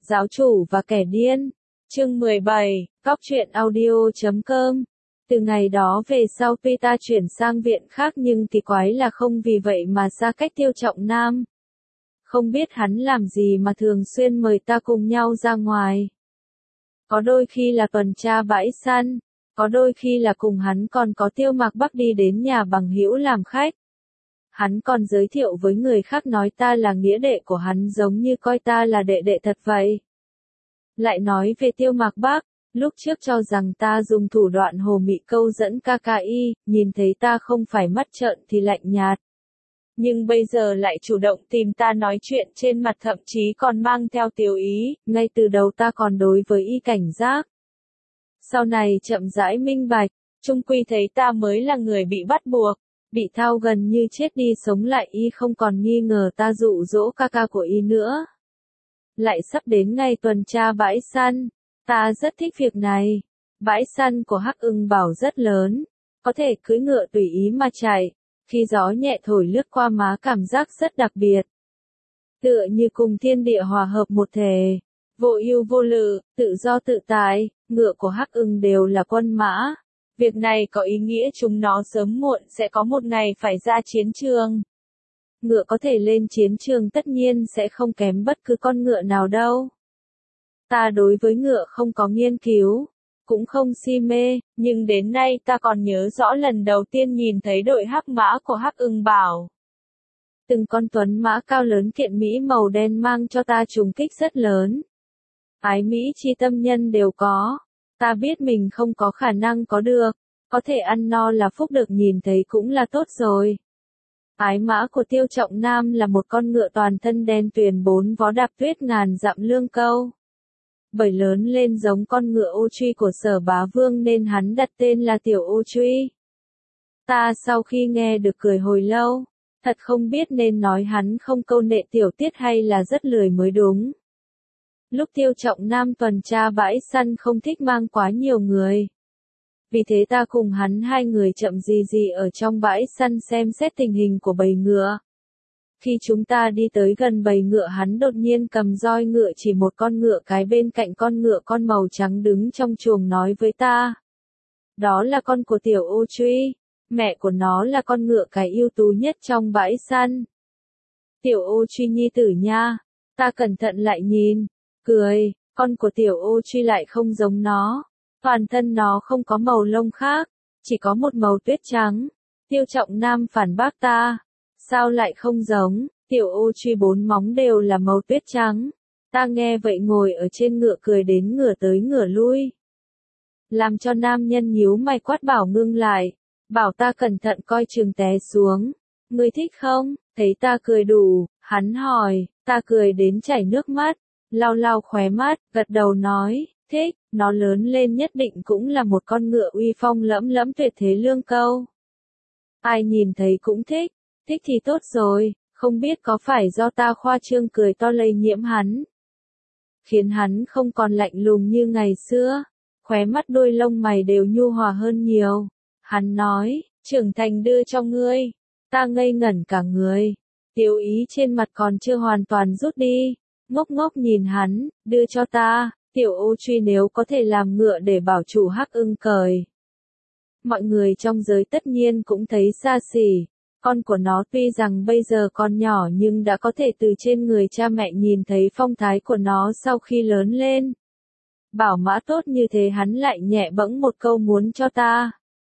Giáo chủ và kẻ điên. Chương 17, Cóc truyện audio.com. Từ ngày đó về sau Peta chuyển sang viện khác nhưng kỳ quái là không vì vậy mà xa cách Tiêu Trọng Nam. Không biết hắn làm gì mà thường xuyên mời ta cùng nhau ra ngoài. Có đôi khi là tuần tra bãi săn, có đôi khi là cùng hắn còn có Tiêu Mạc Bắc đi đến nhà bằng hữu làm khách. Hắn còn giới thiệu với người khác nói ta là nghĩa đệ của hắn giống như coi ta là đệ đệ thật vậy. Lại nói về Tiêu Mạc Bắc, lúc trước cho rằng ta dùng thủ đoạn hồ mị câu dẫn KKI, nhìn thấy ta không phải mắt trợn thì lạnh nhạt. Nhưng bây giờ lại chủ động tìm ta nói chuyện trên mặt thậm chí còn mang theo tiểu ý, ngay từ đầu ta còn đối với y cảnh giác. Sau này chậm rãi minh bạch, chung quy thấy ta mới là người bị bắt buộc, bị thao gần như chết đi sống lại y không còn nghi ngờ ta dụ dỗ ca của y nữa. Lại sắp đến ngày tuần tra bãi săn, ta rất thích việc này. Bãi săn của Hắc Ưng Bảo rất lớn, có thể cưỡi ngựa tùy ý mà chạy, khi gió nhẹ thổi lướt qua má cảm giác rất đặc biệt. Tựa như cùng thiên địa hòa hợp một thể, vô ưu vô lự, tự do tự tại, ngựa của Hắc Ưng đều là quân mã. Việc này có ý nghĩa chúng nó sớm muộn sẽ có một ngày phải ra chiến trường. Ngựa có thể lên chiến trường tất nhiên sẽ không kém bất cứ con ngựa nào đâu. Ta đối với ngựa không có nghiên cứu, cũng không si mê, nhưng đến nay ta còn nhớ rõ lần đầu tiên nhìn thấy đội hắc mã của Hắc Ưng Bảo. Từng con tuấn mã cao lớn kiện Mỹ màu đen mang cho ta trùng kích rất lớn. Ái Mỹ chi tâm nhân đều có, ta biết mình không có khả năng có được, có thể ăn no là phúc được nhìn thấy cũng là tốt rồi. Ái mã của Tiêu Trọng Nam là một con ngựa toàn thân đen tuyền 4 vó đạp tuyết ngàn dặm lương câu. Bởi lớn lên giống con ngựa Ô Truy của Sở Bá Vương nên hắn đặt tên là Tiểu Ô Truy. Ta sau khi nghe được cười hồi lâu, thật không biết nên nói hắn không câu nệ tiểu tiết hay là rất lười mới đúng. Lúc Tiêu Trọng Nam tuần tra bãi săn không thích mang quá nhiều người. Vì thế ta cùng hắn hai người chậm gì ở trong bãi săn xem xét tình hình của bầy ngựa. Khi chúng ta đi tới gần bầy ngựa hắn đột nhiên cầm roi ngựa chỉ một con ngựa cái bên cạnh con ngựa con màu trắng đứng trong chuồng nói với ta. Đó là con của Tiểu Ô Truy, mẹ của nó là con ngựa cái ưu tú nhất trong bãi săn. Tiểu Ô Truy nhi tử nha, ta cẩn thận lại nhìn, cười, con của Tiểu Ô Truy lại không giống nó. Toàn thân nó không có màu lông khác, chỉ có một màu tuyết trắng. Tiêu Trọng Nam phản bác ta. Sao lại không giống, Tiểu Ô Truy 4 móng đều là màu tuyết trắng. Ta nghe vậy ngồi ở trên ngựa cười đến ngửa tới ngửa lui. Làm cho nam nhân nhíu mày quát bảo ngưng lại. Bảo ta cẩn thận coi chừng té xuống. Ngươi thích không? Thấy ta cười đủ, hắn hỏi, ta cười đến chảy nước mắt. Lau lau khóe mắt, gật đầu nói. Thích, nó lớn lên nhất định cũng là một con ngựa uy phong lẫm lẫm tuyệt thế lương câu. Ai nhìn thấy cũng thích thì tốt rồi, không biết có phải do ta khoa trương cười to lây nhiễm hắn. Khiến hắn không còn lạnh lùng như ngày xưa, khóe mắt đôi lông mày đều nhu hòa hơn nhiều. Hắn nói, trưởng thành đưa cho ngươi, ta ngây ngẩn cả người, tiêu ý trên mặt còn chưa hoàn toàn rút đi, ngốc ngốc nhìn hắn, đưa cho ta. Tiểu Ô Truy nếu có thể làm ngựa để bảo chủ Hắc Ưng cời. Mọi người trong giới tất nhiên cũng thấy xa xỉ, con của nó tuy rằng bây giờ còn nhỏ nhưng đã có thể từ trên người cha mẹ nhìn thấy phong thái của nó sau khi lớn lên. Bảo mã tốt như thế hắn lại nhẹ bẫng một câu muốn cho ta.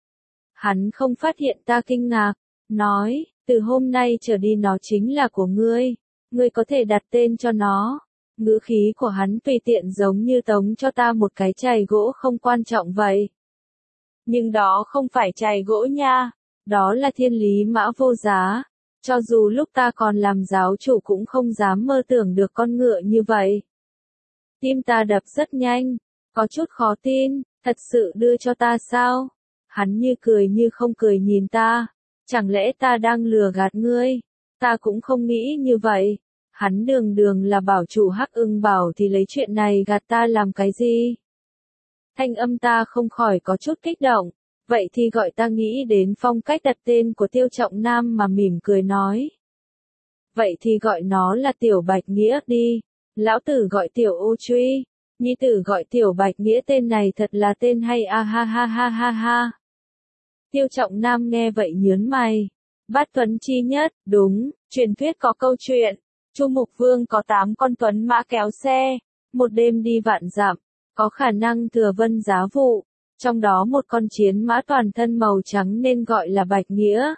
Hắn không phát hiện ta kinh ngạc, nói, từ hôm nay trở đi nó chính là của ngươi có thể đặt tên cho nó. Ngữ khí của hắn tùy tiện giống như tống cho ta một cái chày gỗ không quan trọng vậy. Nhưng đó không phải chày gỗ nha, đó là thiên lý mã vô giá. Cho dù lúc ta còn làm giáo chủ cũng không dám mơ tưởng được con ngựa như vậy. Tim ta đập rất nhanh, có chút khó tin, thật sự đưa cho ta sao? Hắn như cười như không cười nhìn ta, chẳng lẽ ta đang lừa gạt ngươi? Ta cũng không nghĩ như vậy. Hắn đường là bảo chủ Hắc Ưng Bảo thì lấy chuyện này gạt ta làm cái gì? Thanh âm ta không khỏi có chút kích động, vậy thì gọi ta nghĩ đến phong cách đặt tên của Tiêu Trọng Nam mà mỉm cười nói. Vậy thì gọi nó là Tiểu Bạch Nghĩa đi, Lão tử gọi tiểu ô truy, nhi tử gọi tiểu bạch nghĩa, tên này thật là tên hay a ha ha ha ha ha. Tiêu Trọng Nam nghe vậy nhớn mày. Bát Tuấn chi nhất, đúng, truyền thuyết có câu chuyện, Chu Mục Vương có 8 con tuấn mã kéo xe, một đêm đi vạn dặm, có khả năng thừa vân giá vụ, trong đó một con chiến mã toàn thân màu trắng nên gọi là Bạch Nghĩa.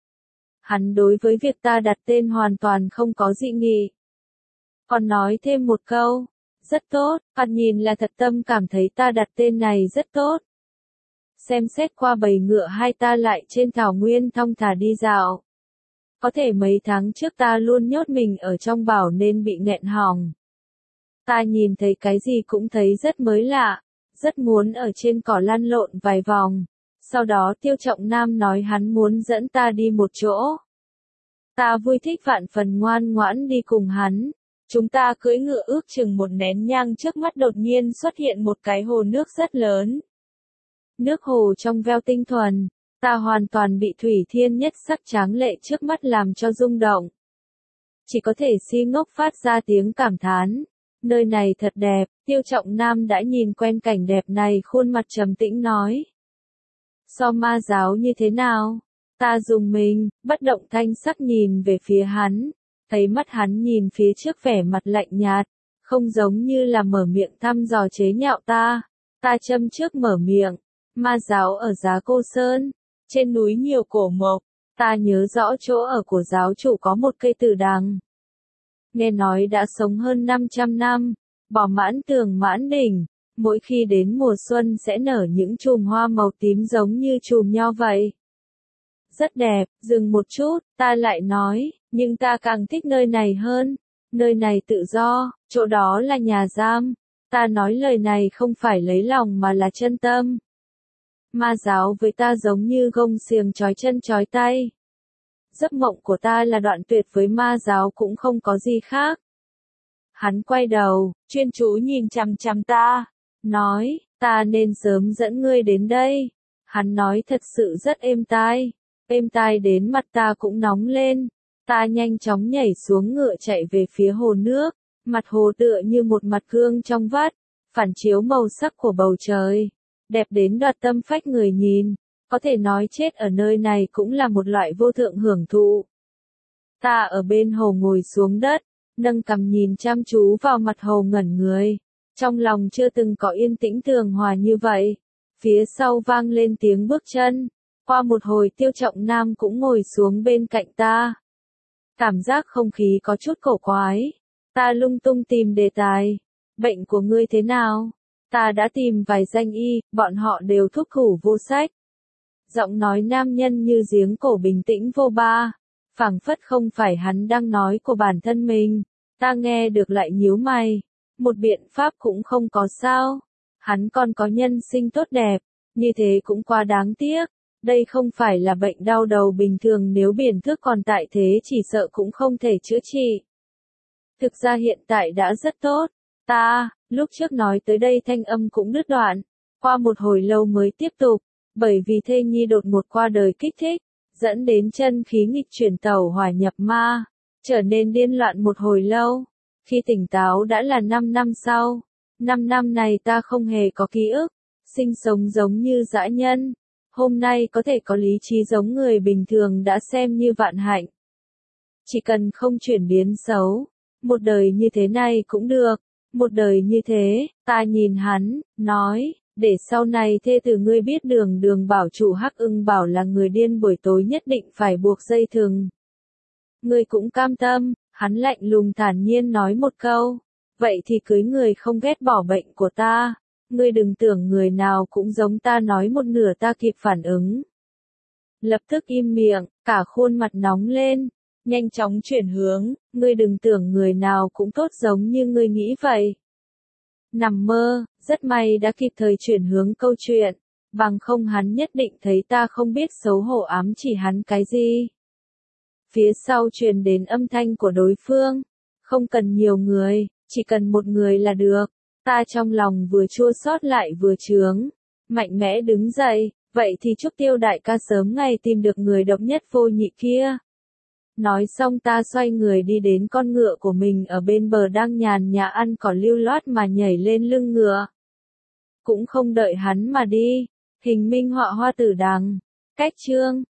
Hắn đối với việc ta đặt tên hoàn toàn không có dị nghị. Còn nói thêm một câu, rất tốt, thoạt nhìn là thật tâm cảm thấy ta đặt tên này rất tốt. Xem xét qua bầy ngựa hai ta lại trên thảo nguyên thong thả đi dạo. Có thể mấy tháng trước ta luôn nhốt mình ở trong bảo nên bị nghẹn họng. Ta nhìn thấy cái gì cũng thấy rất mới lạ, rất muốn ở trên cỏ lăn lộn vài vòng. Sau đó Tiêu Trọng Nam nói hắn muốn dẫn ta đi một chỗ. Ta vui thích vạn phần ngoan ngoãn đi cùng hắn. Chúng ta cưỡi ngựa ước chừng một nén nhang, trước mắt đột nhiên xuất hiện một cái hồ nước rất lớn. Nước hồ trong veo tinh thuần, ta hoàn toàn bị thủy thiên nhất sắc tráng lệ trước mắt làm cho rung động. Chỉ có thể si ngốc phát ra tiếng cảm thán. Nơi này thật đẹp. Tiêu Trọng Nam đã nhìn quen cảnh đẹp này, khuôn mặt trầm tĩnh nói. So ma giáo như thế nào? Ta rùng mình, bất động thanh sắc nhìn về phía hắn. Thấy mắt hắn nhìn phía trước vẻ mặt lạnh nhạt, không giống như là mở miệng thăm dò chế nhạo ta. Ta châm trước mở miệng. Ma giáo ở Giá Cô Sơn, trên núi nhiều cổ mộc, ta nhớ rõ chỗ ở của giáo chủ có một cây tử đằng. Nghe nói đã sống hơn 500 năm, bỏ mãn tường mãn đỉnh, mỗi khi đến mùa xuân sẽ nở những chùm hoa màu tím giống như chùm nho vậy. Rất đẹp, dừng một chút, ta lại nói, nhưng ta càng thích nơi này hơn, nơi này tự do, chỗ đó là nhà giam. Ta nói lời này không phải lấy lòng mà là chân tâm. Ma giáo với ta giống như gông xiềng trói chân trói tay. Giấc mộng của ta là đoạn tuyệt với ma giáo cũng không có gì khác. Hắn quay đầu, chuyên chú nhìn chằm chằm ta, nói, ta nên sớm dẫn ngươi đến đây. Hắn nói thật sự rất êm tai đến mặt ta cũng nóng lên. Ta nhanh chóng nhảy xuống ngựa chạy về phía hồ nước, mặt hồ tựa như một mặt gương trong vắt, phản chiếu màu sắc của bầu trời. Đẹp đến đoạt tâm phách người nhìn, có thể nói chết ở nơi này cũng là một loại vô thượng hưởng thụ. Ta ở bên hồ ngồi xuống đất, nâng cằm nhìn chăm chú vào mặt hồ ngẩn người, trong lòng chưa từng có yên tĩnh tường hòa như vậy. Phía sau vang lên tiếng bước chân, qua một hồi Tiêu Trọng Nam cũng ngồi xuống bên cạnh ta. Cảm giác không khí có chút cổ quái, ta lung tung tìm đề tài, bệnh của ngươi thế nào? Ta đã tìm vài danh y, bọn họ đều thuốc thủ vô sách. Giọng nói nam nhân như giếng cổ bình tĩnh vô ba, phảng phất không phải hắn đang nói của bản thân mình. Ta nghe được lại nhíu mày, một biện pháp cũng không có sao. Hắn còn có nhân sinh tốt đẹp, như thế cũng quá đáng tiếc. Đây không phải là bệnh đau đầu bình thường, nếu biển thước còn tại thế chỉ sợ cũng không thể chữa trị. Thực ra hiện tại đã rất tốt. Lúc trước nói tới đây thanh âm cũng đứt đoạn, qua một hồi lâu mới tiếp tục, bởi vì thê nhi đột ngột qua đời kích thích, dẫn đến chân khí nghịch chuyển tẩu hỏa nhập ma, trở nên điên loạn một hồi lâu. Khi tỉnh táo đã là 5 năm sau, 5 năm này ta không hề có ký ức, sinh sống giống như dã nhân. Hôm nay có thể có lý trí giống người bình thường đã xem như vạn hạnh. Chỉ cần không chuyển biến xấu, một đời như thế này cũng được. Một đời như thế, ta nhìn hắn, nói, để sau này thê tử ngươi biết đường bảo chủ Hắc Ưng bảo là người điên, buổi tối nhất định phải buộc dây thừng. Ngươi cũng cam tâm, hắn lạnh lùng thản nhiên nói một câu, vậy thì cưới người không ghét bỏ bệnh của ta. Ngươi đừng tưởng người nào cũng giống ta, nói một nửa ta kịp phản ứng. Lập tức im miệng, cả khuôn mặt nóng lên. Nhanh chóng chuyển hướng, ngươi đừng tưởng người nào cũng tốt giống như ngươi nghĩ vậy. Nằm mơ, rất may đã kịp thời chuyển hướng câu chuyện, bằng không hắn nhất định thấy ta không biết xấu hổ ám chỉ hắn cái gì. Phía sau truyền đến âm thanh của đối phương, không cần nhiều người, chỉ cần một người là được. Ta trong lòng vừa chua xót lại vừa chướng, mạnh mẽ đứng dậy, vậy thì chúc Tiêu đại ca sớm ngày tìm được người độc nhất vô nhị kia. Nói xong ta xoay người đi đến con ngựa của mình ở bên bờ đang nhàn nhã ăn cỏ lưu loát mà nhảy lên lưng ngựa. Cũng không đợi hắn mà đi. Hình minh họa hoa tử đằng. Cách chương